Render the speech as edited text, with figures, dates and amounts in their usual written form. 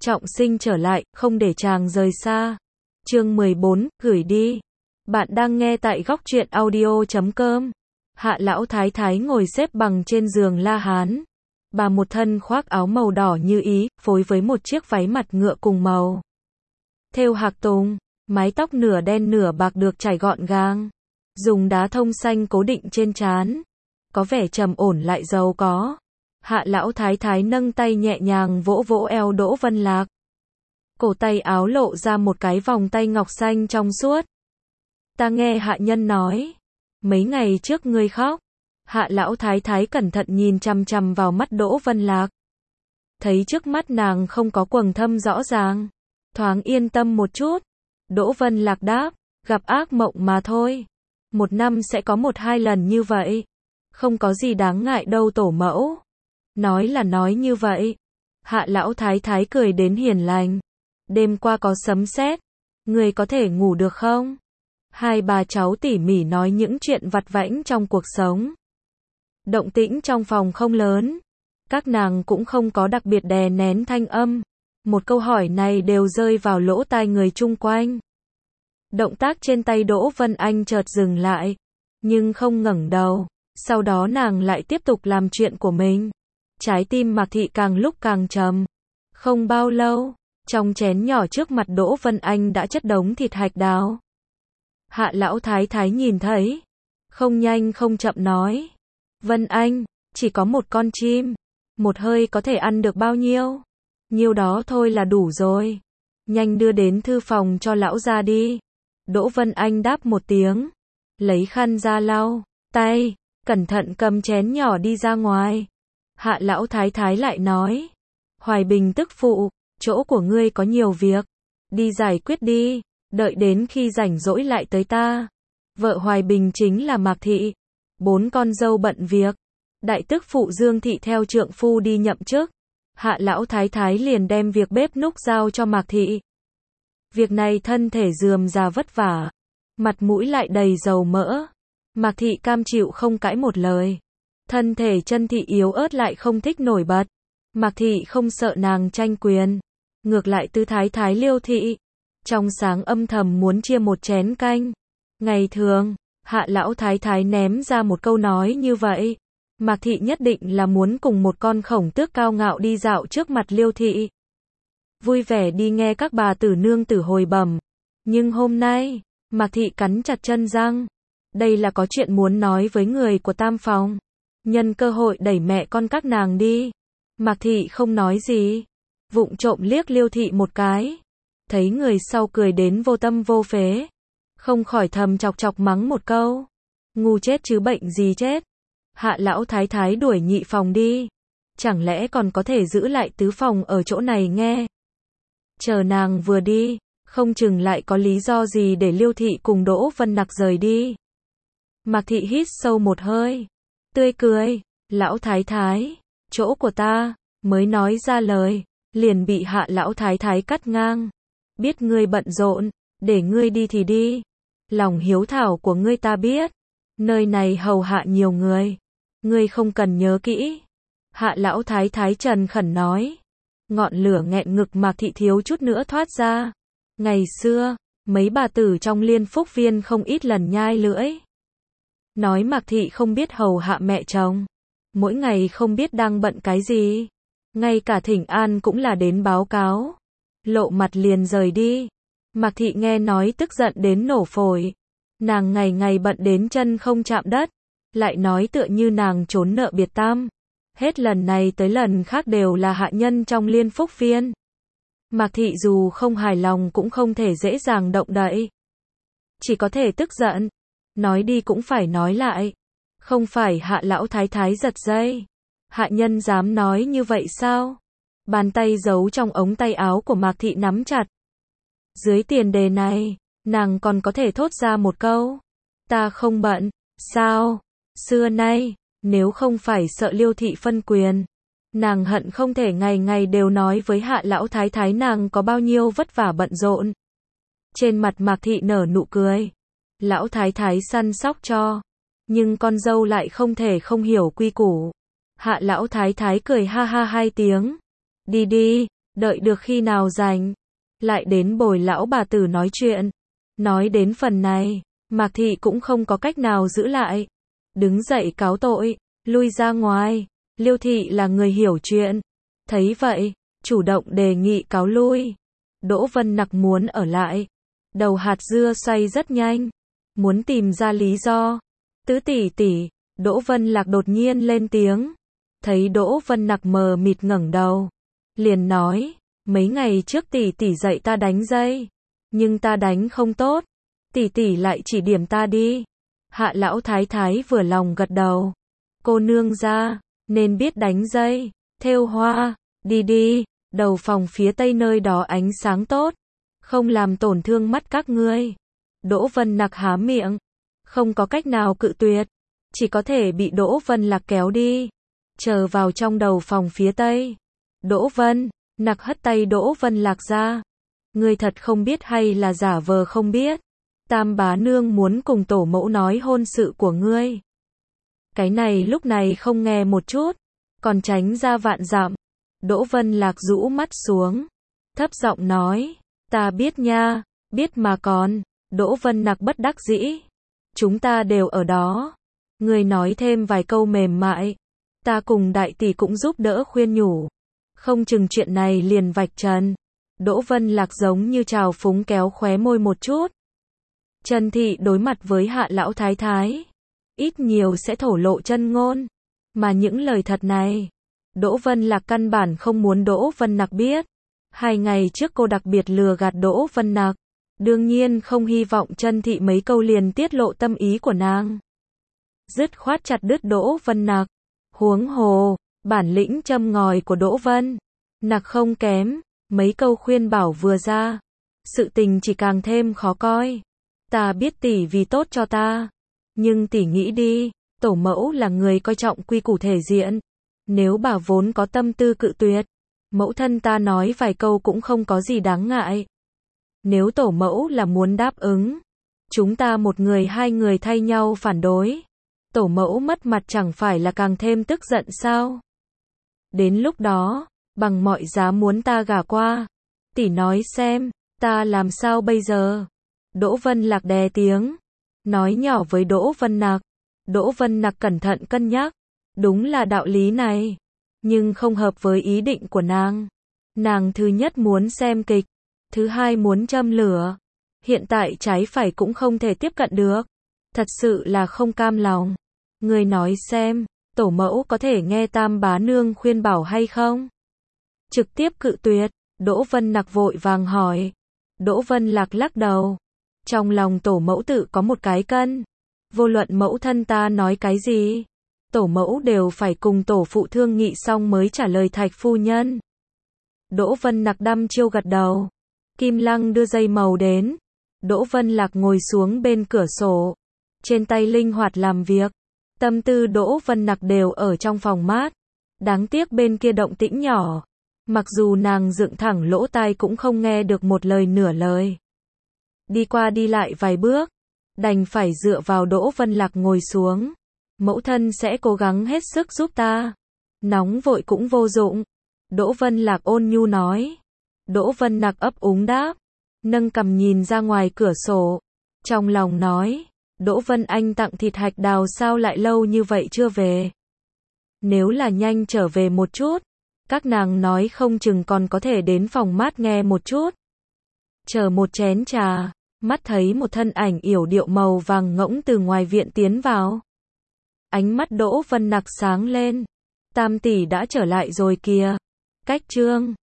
trọng sinh trở lại, không để chàng rời xa. Chương 14, gửi đi. Bạn đang nghe tại góc truyện audio.com. Hạ lão thái thái ngồi xếp bằng trên giường La Hán. Bà một thân khoác áo màu đỏ như ý, phối với một chiếc váy mặt ngựa cùng màu thêu hạc tùng, mái tóc nửa đen nửa bạc được chải gọn gàng, dùng đá thông xanh cố định trên trán, có vẻ trầm ổn lại giàu có. Hạ lão thái thái nâng tay nhẹ nhàng vỗ vỗ eo Đỗ Vân Lạc. Cổ tay áo lộ ra một cái vòng tay ngọc xanh trong suốt. Ta nghe hạ nhân nói, mấy ngày trước ngươi khóc. Hạ lão thái thái cẩn thận nhìn chằm chằm vào mắt Đỗ Vân Lạc. Thấy trước mắt nàng không có quầng thâm rõ ràng, thoáng yên tâm một chút. Đỗ Vân Lạc đáp, gặp ác mộng mà thôi. Một năm sẽ có 1-2 lần như vậy. Không có gì đáng ngại đâu tổ mẫu. Nói là nói như vậy. Hạ lão thái thái cười đến hiền lành. Đêm qua có sấm sét, người có thể ngủ được không? Hai bà cháu tỉ mỉ nói những chuyện vặt vãnh trong cuộc sống. Động tĩnh trong phòng không lớn. Các nàng cũng không có đặc biệt đè nén thanh âm. Một câu hỏi này đều rơi vào lỗ tai người chung quanh. Động tác trên tay Đỗ Vân Anh chợt dừng lại, nhưng không ngẩng đầu. Sau đó nàng lại tiếp tục làm chuyện của mình. Trái tim Mạc Thị càng lúc càng trầm. Không bao lâu, trong chén nhỏ trước mặt Đỗ Vân Anh đã chất đống thịt hạch đào. Hạ lão thái thái nhìn thấy, không nhanh không chậm nói. Vân Anh, chỉ có một con chim, một hơi có thể ăn được bao nhiêu? Nhiêu đó thôi là đủ rồi. Nhanh đưa đến thư phòng cho lão ra đi. Đỗ Vân Anh đáp một tiếng, lấy khăn ra lau tay, cẩn thận cầm chén nhỏ đi ra ngoài. Hạ lão thái thái lại nói, Hoài Bình tức phụ, chỗ của ngươi có nhiều việc, đi giải quyết đi, đợi đến khi rảnh rỗi lại tới ta. Vợ Hoài Bình chính là Mạc Thị, 4 con dâu bận việc. Đại tức phụ Dương Thị theo trượng phu đi nhậm chức. Hạ lão thái thái liền đem việc bếp núc giao cho Mạc Thị. Việc này thân thể rườm rà vất vả, mặt mũi lại đầy dầu mỡ. Mạc Thị cam chịu không cãi một lời. Thân thể chân thị yếu ớt lại không thích nổi bật. Mạc Thị không sợ nàng tranh quyền. Ngược lại tư thái thái Liêu Thị, trong sáng âm thầm muốn chia một chén canh. Ngày thường, hạ lão thái thái ném ra một câu nói như vậy. Mạc Thị nhất định là muốn cùng một con khổng tước cao ngạo đi dạo trước mặt Liêu Thị. Vui vẻ đi nghe các bà tử nương tử hồi bẩm. Nhưng hôm nay, Mạc Thị cắn chặt chân răng. Đây là có chuyện muốn nói với người của tam phòng. Nhân cơ hội đẩy mẹ con các nàng đi. Mạc Thị không nói gì. Vụng trộm liếc Liêu Thị một cái. Thấy người sau cười đến vô tâm vô phế. Không khỏi thầm chọc chọc mắng một câu. Ngu chết chứ bệnh gì chết. Hạ lão thái thái đuổi nhị phòng đi. Chẳng lẽ còn có thể giữ lại tứ phòng ở chỗ này nghe. Chờ nàng vừa đi, không chừng lại có lý do gì để Liêu Thị cùng Đỗ Vân Nặc rời đi. Mạc Thị hít sâu một hơi, tươi cười, lão thái thái, chỗ của ta, mới nói ra lời, liền bị hạ lão thái thái cắt ngang. Biết ngươi bận rộn, để ngươi đi thì đi. Lòng hiếu thảo của ngươi ta biết, nơi này hầu hạ nhiều người, ngươi không cần nhớ kỹ. Hạ lão thái thái trần khẩn nói. Ngọn lửa nghẹn ngực Mạc Thị thiếu chút nữa thoát ra. Ngày xưa, mấy bà tử trong Liên Phúc Viên không ít lần nhai lưỡi. Nói Mạc Thị không biết hầu hạ mẹ chồng. Mỗi ngày không biết đang bận cái gì. Ngay cả thỉnh an cũng là đến báo cáo. Lộ mặt liền rời đi. Mạc Thị nghe nói tức giận đến nổ phổi. Nàng ngày ngày bận đến chân không chạm đất. Lại nói tựa như nàng trốn nợ biệt tam. Hết lần này tới lần khác đều là hạ nhân trong Liên Phúc Viên. Mạc Thị dù không hài lòng cũng không thể dễ dàng động đậy. Chỉ có thể tức giận. Nói đi cũng phải nói lại. Không phải hạ lão thái thái giật dây. Hạ nhân dám nói như vậy sao? Bàn tay giấu trong ống tay áo của Mạc Thị nắm chặt. Dưới tiền đề này, nàng còn có thể thốt ra một câu. Ta không bận, sao? Xưa nay, nếu không phải sợ Liêu Thị phân quyền, nàng hận không thể ngày ngày đều nói với hạ lão thái thái nàng có bao nhiêu vất vả bận rộn. Trên mặt Mạc Thị nở nụ cười. Lão thái thái săn sóc cho, nhưng con dâu lại không thể không hiểu quy củ. Hạ lão thái thái cười ha ha 2 tiếng. Đi đi, đợi được khi nào rảnh, lại đến bồi lão bà tử nói chuyện. Nói đến phần này, Mạc Thị cũng không có cách nào giữ lại. Đứng dậy cáo tội, lui ra ngoài. Liêu Thị là người hiểu chuyện. Thấy vậy, chủ động đề nghị cáo lui. Đỗ Vân Nặc muốn ở lại. Đầu hạt dưa xoay rất nhanh. Muốn tìm ra lý do. Tứ tỷ tỷ, Đỗ Vân Lạc đột nhiên lên tiếng. Thấy Đỗ Vân Nặc mờ mịt ngẩng đầu. Liền nói, mấy ngày trước tỷ tỷ dạy ta đánh dây. Nhưng ta đánh không tốt. Tỷ tỷ lại chỉ điểm ta đi. Hạ lão thái thái vừa lòng gật đầu. Cô nương ra, nên biết đánh dây, thêu hoa, đi đi, đầu phòng phía tây nơi đó ánh sáng tốt. Không làm tổn thương mắt các ngươi. Đỗ Vân Nặc há miệng. Không có cách nào cự tuyệt. Chỉ có thể bị Đỗ Vân Lạc kéo đi. Chờ vào trong đầu phòng phía tây. Đỗ Vân Nặc hất tay Đỗ Vân Lạc ra. Ngươi thật không biết hay là giả vờ không biết. Tam bá nương muốn cùng tổ mẫu nói hôn sự của ngươi. Cái này lúc này không nghe một chút. Còn tránh ra vạn dặm. Đỗ Vân Lạc rũ mắt xuống. Thấp giọng nói. Ta biết nha, biết mà còn. Đỗ Vân Nặc bất đắc dĩ. Chúng ta đều ở đó. Ngươi nói thêm vài câu mềm mại. Ta cùng đại tỷ cũng giúp đỡ khuyên nhủ. Không chừng chuyện này liền vạch trần. Đỗ Vân Lạc giống như trào phúng kéo khóe môi một chút. Trần Thị đối mặt với Hạ lão thái thái. Ít nhiều sẽ thổ lộ chân ngôn. Mà những lời thật này, Đỗ Vân Lạc căn bản không muốn Đỗ Vân Nặc biết. 2 ngày trước cô đặc biệt lừa gạt Đỗ Vân Nặc. Đương nhiên không hy vọng Trần Thị mấy câu liền tiết lộ tâm ý của nàng. Dứt khoát chặt đứt Đỗ Vân Nặc. Huống hồ, bản lĩnh châm ngòi của Đỗ Vân Nặc không kém. Mấy câu khuyên bảo vừa ra, sự tình chỉ càng thêm khó coi. Ta biết tỷ vì tốt cho ta. Nhưng tỷ nghĩ đi, tổ mẫu là người coi trọng quy củ thể diện. Nếu bà vốn có tâm tư cự tuyệt, mẫu thân ta nói vài câu cũng không có gì đáng ngại. Nếu tổ mẫu là muốn đáp ứng, chúng ta một người 2 người thay nhau phản đối. Tổ mẫu mất mặt chẳng phải là càng thêm tức giận sao? Đến lúc đó, bằng mọi giá muốn ta gả qua. Tỷ nói xem, ta làm sao bây giờ? Đỗ Vân Lạc đè tiếng, nói nhỏ với Đỗ Vân Nặc. Đỗ Vân Nặc cẩn thận cân nhắc. Đúng là đạo lý này, nhưng không hợp với ý định của nàng. Nàng thứ nhất muốn xem kịch, thứ hai muốn châm lửa. Hiện tại trái phải cũng không thể tiếp cận được. Thật sự là không cam lòng. Người nói xem, tổ mẫu có thể nghe Tam bá nương khuyên bảo hay không? Trực tiếp cự tuyệt. Đỗ Vân Nặc vội vàng hỏi. Đỗ Vân Lạc lắc đầu. Trong lòng tổ mẫu tự có một cái cân. Vô luận mẫu thân ta nói cái gì, tổ mẫu đều phải cùng tổ phụ thương nghị xong mới trả lời Thạch phu nhân. Đỗ Vân Nặc đăm chiêu gật đầu. Kim Lăng đưa dây màu đến. Đỗ Vân Lạc ngồi xuống bên cửa sổ. Trên tay linh hoạt làm việc. Tâm tư Đỗ Vân Nặc đều ở trong phòng mát. Đáng tiếc bên kia động tĩnh nhỏ. Mặc dù nàng dựng thẳng lỗ tai cũng không nghe được một lời nửa lời. Đi qua đi lại vài bước, đành phải dựa vào Đỗ Vân Lạc ngồi xuống. Mẫu thân sẽ cố gắng hết sức giúp ta. Nóng vội cũng vô dụng. Đỗ Vân Lạc ôn nhu nói. Đỗ Vân Nặc ấp úng đáp. Nâng cằm nhìn ra ngoài cửa sổ. Trong lòng nói. Đỗ Vân Anh tặng thịt hạch đào sao lại lâu như vậy chưa về. Nếu là nhanh trở về một chút, các nàng nói không chừng còn có thể đến phòng mát nghe một chút. Chờ một chén trà, mắt thấy một thân ảnh yểu điệu màu vàng ngỗng từ ngoài viện tiến vào. Ánh mắt Đỗ Vân Nặc sáng lên. Tam tỷ đã trở lại rồi kìa. Cách trương.